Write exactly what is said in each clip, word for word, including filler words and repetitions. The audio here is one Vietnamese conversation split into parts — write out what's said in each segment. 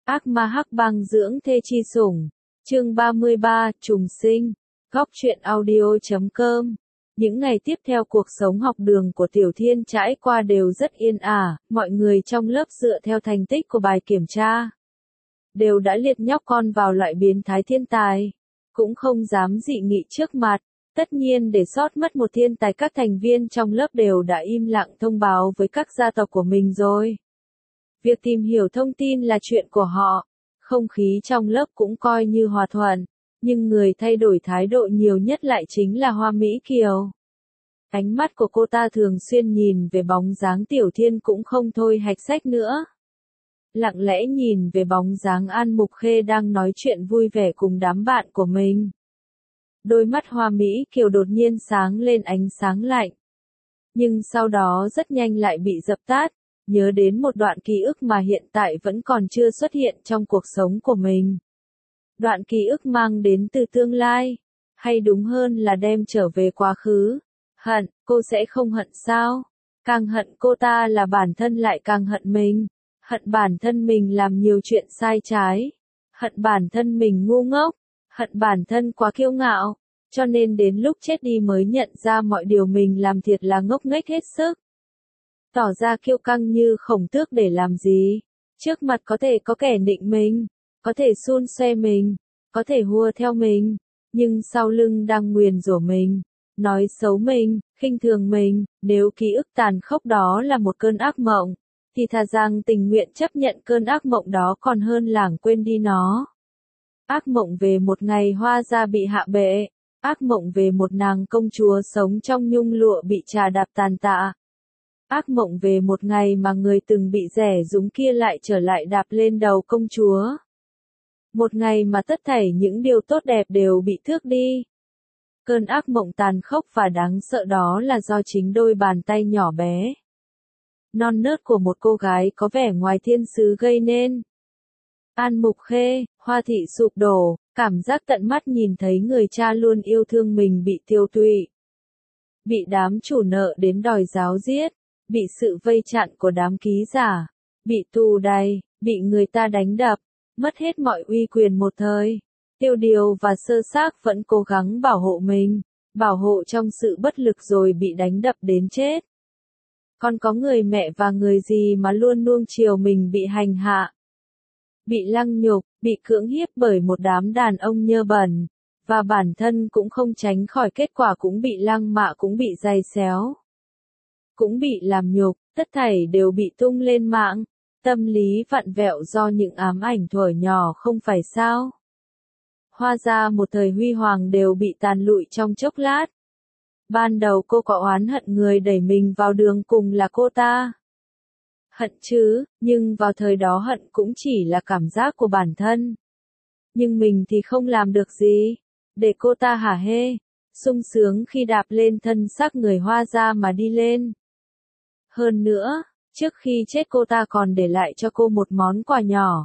Ác ma hắc băng dưỡng thê chi sủng. Chương ba mươi ba, trùng sinh. Góc truyện audio chấm com. Những ngày tiếp theo cuộc sống học đường của Tiểu Thiên trải qua đều rất yên ả, mọi người trong lớp dựa theo thành tích của bài kiểm tra. Đều đã liệt nhóc con vào loại biến thái thiên tài. Cũng không dám dị nghị trước mặt. Tất nhiên để sót mất một thiên tài các thành viên trong lớp đều đã im lặng thông báo với các gia tộc của mình rồi. Việc tìm hiểu thông tin là chuyện của họ. Không khí trong lớp cũng coi như hòa thuận. Nhưng người thay đổi thái độ nhiều nhất lại chính là Hoa Mỹ Kiều. Ánh mắt của cô ta thường xuyên nhìn về bóng dáng Tiểu Thiên cũng không thôi hạch sách nữa. Lặng lẽ nhìn về bóng dáng An Mục Khê đang nói chuyện vui vẻ cùng đám bạn của mình. Đôi mắt Hoa Mỹ Kiều đột nhiên sáng lên ánh sáng lạnh. Nhưng sau đó rất nhanh lại bị dập tắt, nhớ đến một đoạn ký ức mà hiện tại vẫn còn chưa xuất hiện trong cuộc sống của mình. Đoạn ký ức mang đến từ tương lai, hay đúng hơn là đem trở về quá khứ. Hận, cô sẽ không hận sao? Càng hận cô ta là bản thân lại càng hận mình. Hận bản thân mình làm nhiều chuyện sai trái. Hận bản thân mình ngu ngốc. Hận bản thân quá kiêu ngạo. Cho nên đến lúc chết đi mới nhận ra mọi điều mình làm thiệt là ngốc nghếch hết sức. Tỏ ra kiêu căng như Khổng Tước để làm gì? Trước mặt có thể có kẻ nịnh mình, có thể xun xoe mình, có thể hùa theo mình, nhưng sau lưng đang nguyền rủa mình, nói xấu mình, khinh thường mình. Nếu ký ức tàn khốc đó là một cơn ác mộng, thì thà rằng tình nguyện chấp nhận cơn ác mộng đó còn hơn lảng quên đi nó. Ác mộng về một ngày Hoa gia bị hạ bệ, ác mộng về một nàng công chúa sống trong nhung lụa bị trà đạp tàn tạ. Ác mộng về một ngày mà người từng bị rẻ rúng kia lại trở lại đạp lên đầu công chúa. Một ngày mà tất thảy những điều tốt đẹp đều bị thước đi. Cơn ác mộng tàn khốc và đáng sợ đó là do chính đôi bàn tay nhỏ bé, non nớt của một cô gái có vẻ ngoài thiên sứ gây nên. An Mục Khê, Hoa thị sụp đổ, cảm giác tận mắt nhìn thấy người cha luôn yêu thương mình bị tiêu tụy. Bị đám chủ nợ đến đòi giáo giết, bị sự vây chặn của đám ký giả, bị tù đày, bị người ta đánh đập, mất hết mọi uy quyền một thời. Tiêu Điều và Sơ Xác vẫn cố gắng bảo hộ mình, bảo hộ trong sự bất lực rồi bị đánh đập đến chết. Còn có người mẹ và người gì mà luôn nuông chiều mình bị hành hạ, bị lăng nhục, bị cưỡng hiếp bởi một đám đàn ông nhơ bẩn, và bản thân cũng không tránh khỏi kết quả cũng bị lăng mạ, cũng bị giày xéo, cũng bị làm nhục, tất thảy đều bị tung lên mạng. Tâm lý vặn vẹo do những ám ảnh thuở nhỏ không phải sao? Hoa gia một thời huy hoàng đều bị tàn lụi trong chốc lát. Ban đầu cô có oán hận người đẩy mình vào đường cùng là cô ta. Hận chứ, nhưng vào thời đó hận cũng chỉ là cảm giác của bản thân. Nhưng mình thì không làm được gì. Để cô ta hả hê, sung sướng khi đạp lên thân xác người Hoa gia mà đi lên. Hơn nữa, trước khi chết cô ta còn để lại cho cô một món quà nhỏ,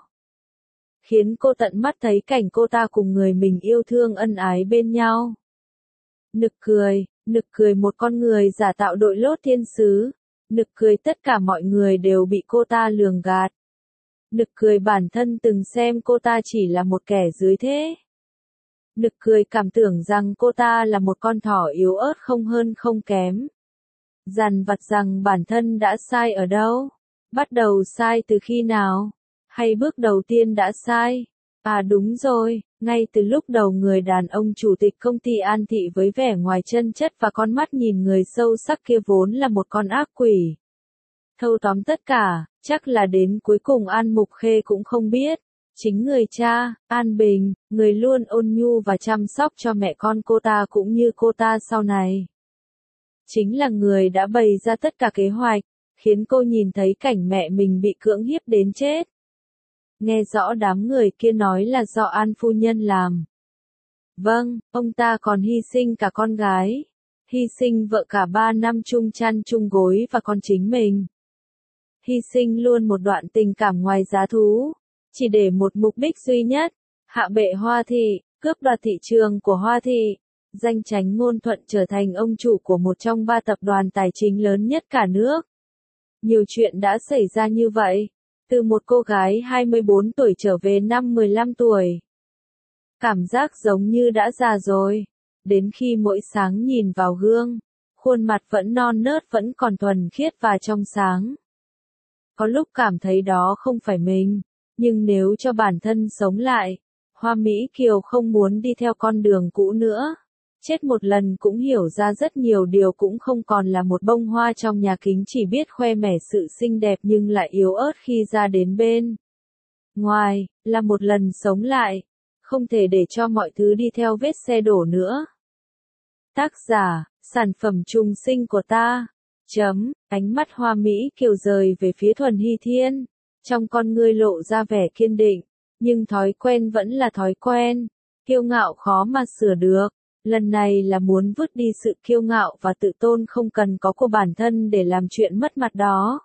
khiến cô tận mắt thấy cảnh cô ta cùng người mình yêu thương ân ái bên nhau. Nực cười, nực cười một con người giả tạo đội lốt thiên sứ, nực cười tất cả mọi người đều bị cô ta lường gạt. Nực cười bản thân từng xem cô ta chỉ là một kẻ dưới thế. Nực cười cảm tưởng rằng cô ta là một con thỏ yếu ớt không hơn không kém. Dằn vặt rằng bản thân đã sai ở đâu? Bắt đầu sai từ khi nào? Hay bước đầu tiên đã sai? À đúng rồi, ngay từ lúc đầu người đàn ông chủ tịch công ty An Thị với vẻ ngoài chân chất và con mắt nhìn người sâu sắc kia vốn là một con ác quỷ. Thâu tóm tất cả, chắc là đến cuối cùng An Mục Khê cũng không biết. Chính người cha, An Bình, người luôn ôn nhu và chăm sóc cho mẹ con cô ta cũng như cô ta sau này, chính là người đã bày ra tất cả kế hoạch, khiến cô nhìn thấy cảnh mẹ mình bị cưỡng hiếp đến chết. Nghe rõ đám người kia nói là do An phu nhân làm. Vâng, ông ta còn hy sinh cả con gái, hy sinh vợ cả ba năm chung chăn chung gối và con chính mình. Hy sinh luôn một đoạn tình cảm ngoài giá thú, chỉ để một mục đích duy nhất, hạ bệ Hoa thị, cướp đoạt thị trường của Hoa thị. Danh Chánh Ngôn Thuận trở thành ông chủ của một trong ba tập đoàn tài chính lớn nhất cả nước. Nhiều chuyện đã xảy ra như vậy, Từ một cô gái hai mươi bốn tuổi trở về năm mười lăm tuổi. Cảm giác giống như đã già rồi. Đến khi mỗi sáng nhìn vào gương, khuôn mặt vẫn non nớt vẫn còn thuần khiết và trong sáng. Có lúc cảm thấy đó không phải mình, nhưng nếu cho bản thân sống lại, Hoa Mỹ Kiều không muốn đi theo con đường cũ nữa. Chết một lần cũng hiểu ra rất nhiều điều, cũng không còn là một bông hoa trong nhà kính chỉ biết khoe mẽ sự xinh đẹp nhưng lại yếu ớt khi ra đến bên ngoài, là một lần sống lại, không thể để cho mọi thứ đi theo vết xe đổ nữa. Tác giả, sản phẩm trùng sinh của ta. Chấm, ánh mắt Hoa Mỹ Kiều rời về phía Thuần Hy Thiên, trong con ngươi lộ ra vẻ kiên định, nhưng thói quen vẫn là thói quen, kiêu ngạo khó mà sửa được. Lần này là muốn vứt đi sự kiêu ngạo và tự tôn không cần có của bản thân để làm chuyện mất mặt đó.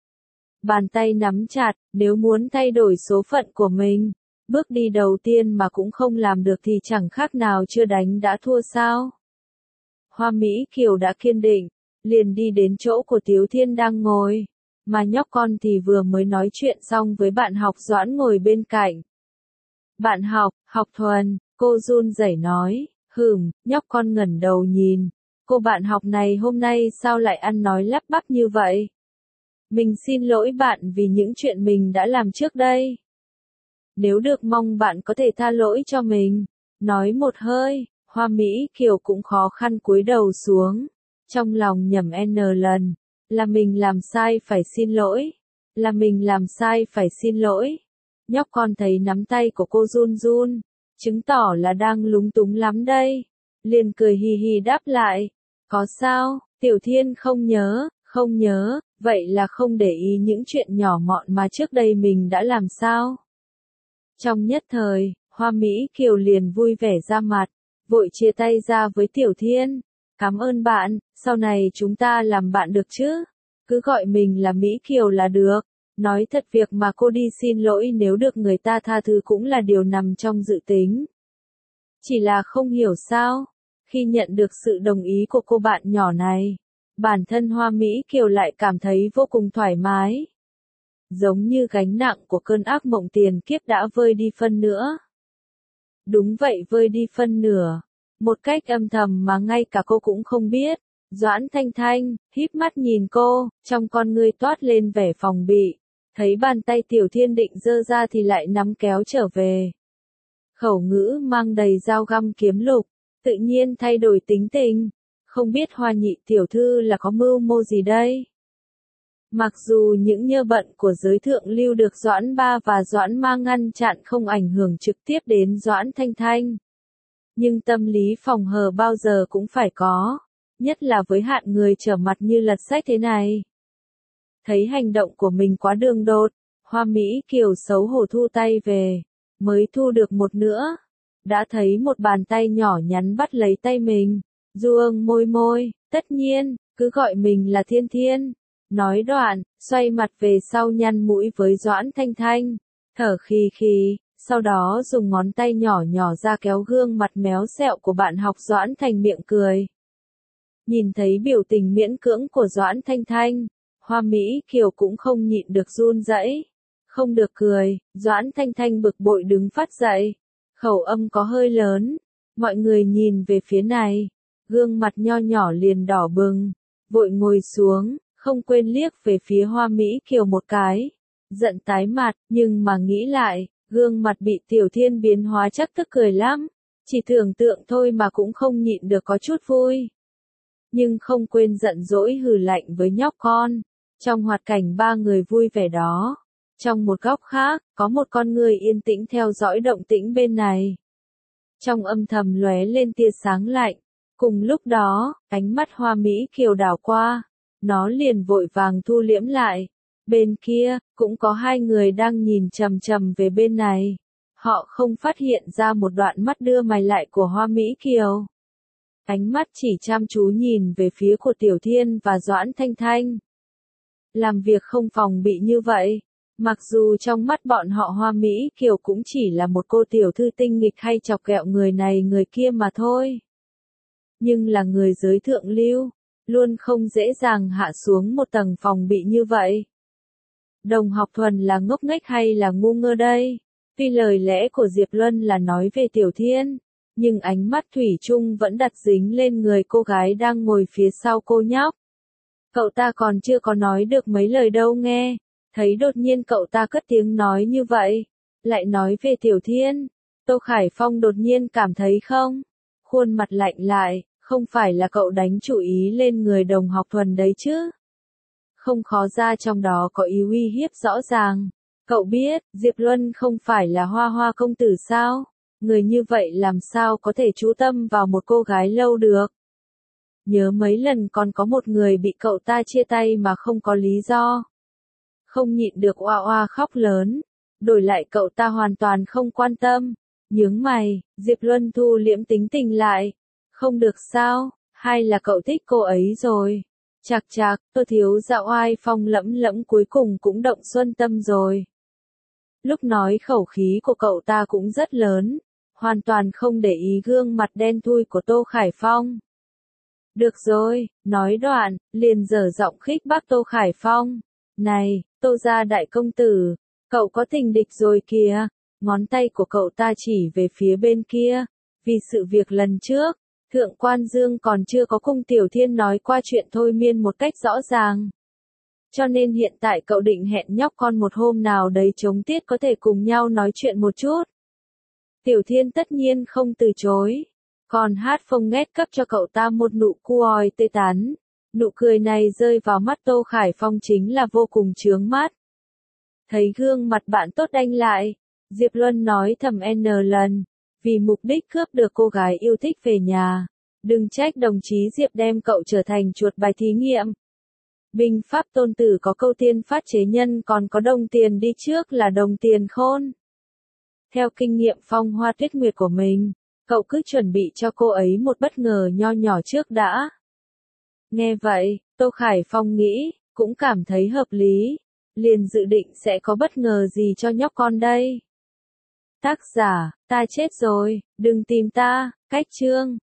Bàn tay nắm chặt, nếu muốn thay đổi số phận của mình, bước đi đầu tiên mà cũng không làm được thì chẳng khác nào chưa đánh đã thua sao. Hoa Mỹ Kiều đã kiên định, liền đi đến chỗ của Tiếu Thiên đang ngồi, mà nhóc con thì vừa mới nói chuyện xong với bạn học Doãn ngồi bên cạnh. Bạn học, học Thuần, cô run rẩy nói. Hừm, nhóc con ngẩng đầu nhìn, cô bạn học này hôm nay sao lại ăn nói lắp bắp như vậy? Mình xin lỗi bạn vì những chuyện mình đã làm trước đây. Nếu được mong bạn có thể tha lỗi cho mình. Nói một hơi, Hoa Mỹ Kiều cũng khó khăn cúi đầu xuống, trong lòng nhẩm n lần, là mình làm sai phải xin lỗi, là mình làm sai phải xin lỗi. Nhóc con thấy nắm tay của cô run run, chứng tỏ là đang lúng túng lắm đây. Liền cười hì hì đáp lại. Có sao, Tiểu Thiên không nhớ, không nhớ, vậy là không để ý những chuyện nhỏ mọn mà trước đây mình đã làm sao? Trong nhất thời, Hoa Mỹ Kiều liền vui vẻ ra mặt, vội chia tay ra với Tiểu Thiên. Cảm ơn bạn, sau này chúng ta làm bạn được chứ? Cứ gọi mình là Mỹ Kiều là được. Nói thật việc mà cô đi xin lỗi nếu được người ta tha thứ cũng là điều nằm trong dự tính. Chỉ là không hiểu sao, khi nhận được sự đồng ý của cô bạn nhỏ này, bản thân Hoa Mỹ Kiều lại cảm thấy vô cùng thoải mái. Giống như gánh nặng của cơn ác mộng tiền kiếp đã vơi đi phân nữa. Đúng vậy, vơi đi phân nửa. Một cách âm thầm mà ngay cả cô cũng không biết. Doãn Thanh Thanh, híp mắt nhìn cô, trong con ngươi toát lên vẻ phòng bị. Thấy bàn tay Tiểu Thiên định giơ ra thì lại nắm kéo trở về. Khẩu ngữ mang đầy dao găm kiếm lục, tự nhiên thay đổi tính tình. Không biết Hoa Nhị tiểu thư là có mưu mô gì đây? Mặc dù những nhơ bận của giới thượng lưu được Doãn Ba và Doãn Ma ngăn chặn không ảnh hưởng trực tiếp đến Doãn Thanh Thanh. Nhưng tâm lý phòng hờ bao giờ cũng phải có, nhất là với hạng người trở mặt như lật sách thế này. Thấy hành động của mình quá đường đột, Hoa Mỹ Kiều xấu hổ thu tay về, mới thu được một nữa. Đã thấy một bàn tay nhỏ nhắn bắt lấy tay mình, ruông môi môi, tất nhiên, cứ gọi mình là Thiên Thiên. Nói đoạn, xoay mặt về sau nhăn mũi với Doãn Thanh Thanh, thở khì khì, sau đó dùng ngón tay nhỏ nhỏ ra kéo gương mặt méo xẹo của bạn học Doãn thành miệng cười. Nhìn thấy biểu tình miễn cưỡng của Doãn Thanh Thanh, Hoa Mỹ Kiều cũng không nhịn được run rẩy. Không được cười, Doãn Thanh Thanh bực bội đứng phát dậy. Khẩu âm có hơi lớn. Mọi người nhìn về phía này. Gương mặt nho nhỏ liền đỏ bừng. Vội ngồi xuống, không quên liếc về phía Hoa Mỹ Kiều một cái. Giận tái mặt, nhưng mà nghĩ lại, gương mặt bị Tiểu Thiên biến hóa chắc tức cười lắm. Chỉ tưởng tượng thôi mà cũng không nhịn được có chút vui. Nhưng không quên giận dỗi hừ lạnh với nhóc con. Trong hoạt cảnh ba người vui vẻ đó. Trong một góc khác, có một con người yên tĩnh theo dõi động tĩnh bên này. Trong âm thầm lóe lên tia sáng lạnh. Cùng lúc đó, ánh mắt Hoa Mỹ Kiều đảo qua. Nó liền vội vàng thu liễm lại. Bên kia, cũng có hai người đang nhìn chầm chầm về bên này. Họ không phát hiện ra một đoạn mắt đưa mày lại của Hoa Mỹ Kiều. Ánh mắt chỉ chăm chú nhìn về phía của Tiểu Thiên và Doãn Thanh Thanh. Làm việc không phòng bị như vậy. Mặc dù trong mắt bọn họ Hoa Mỹ Kiều cũng chỉ là một cô tiểu thư tinh nghịch hay chọc ghẹo người này người kia mà thôi. Nhưng là người giới thượng lưu, luôn không dễ dàng hạ xuống một tầng phòng bị như vậy. Đồng học Thuần là ngốc nghếch hay là ngu ngơ đây? Tuy lời lẽ của Diệp Luân là nói về Tiểu Thiên, nhưng ánh mắt thủy chung vẫn đặt dính lên người cô gái đang ngồi phía sau cô nhóc. Cậu ta còn chưa có nói được mấy lời đâu nghe, thấy đột nhiên cậu ta cất tiếng nói như vậy, lại nói về Tiểu Thiên. Tô Khải Phong đột nhiên cảm thấy không, khuôn mặt lạnh lại, không phải là cậu đánh chủ ý lên người đồng học Thuần đấy chứ? Không khó ra trong đó có ý uy hiếp rõ ràng. Cậu biết, Diệp Luân không phải là Hoa Hoa công tử sao? Người như vậy làm sao có thể chú tâm vào một cô gái lâu được? Nhớ mấy lần còn có một người bị cậu ta chia tay mà không có lý do. Không nhịn được oa oa khóc lớn. Đổi lại cậu ta hoàn toàn không quan tâm. Nhướng mày, Diệp Luân thu liễm tính tình lại. Không được sao, hay là cậu thích cô ấy rồi? Chạc chạc, Tô thiếu dạ oai phong lẫm lẫm cuối cùng cũng động xuân tâm rồi. Lúc nói khẩu khí của cậu ta cũng rất lớn, hoàn toàn không để ý gương mặt đen thui của Tô Khải Phong. Được rồi, nói đoạn, liền dở giọng khích bác Tô Khải Phong. Này, Tô gia đại công tử, cậu có tình địch rồi kìa. Ngón tay của cậu ta chỉ về phía bên kia, vì sự việc lần trước, Thượng Quan Dương còn chưa có cùng Tiểu Thiên nói qua chuyện thôi miên một cách rõ ràng. Cho nên hiện tại cậu định hẹn nhóc con một hôm nào đấy chống tiết có thể cùng nhau nói chuyện một chút. Tiểu Thiên tất nhiên không từ chối, còn hát phông nghét cấp cho cậu ta một nụ cùi tươi tắn. Nụ cười này rơi vào mắt Tô Khải Phong chính là vô cùng chướng mắt. Thấy gương mặt bạn tốt đanh lại, Diệp Luân nói thầm n lần, vì mục đích cướp được cô gái yêu thích về nhà. Đừng trách đồng chí Diệp đem cậu trở thành chuột bài thí nghiệm. Binh pháp Tôn Tử có câu tiên phát chế nhân còn có đồng tiền đi trước là đồng tiền khôn. Theo kinh nghiệm phong hoa tuyết nguyệt của mình, cậu cứ chuẩn bị cho cô ấy một bất ngờ nho nhỏ trước đã. Nghe vậy, Tô Khải Phong nghĩ, cũng cảm thấy hợp lý, liền dự định sẽ có bất ngờ gì cho nhóc con đây. Tác giả, ta chết rồi, đừng tìm ta, cách chương.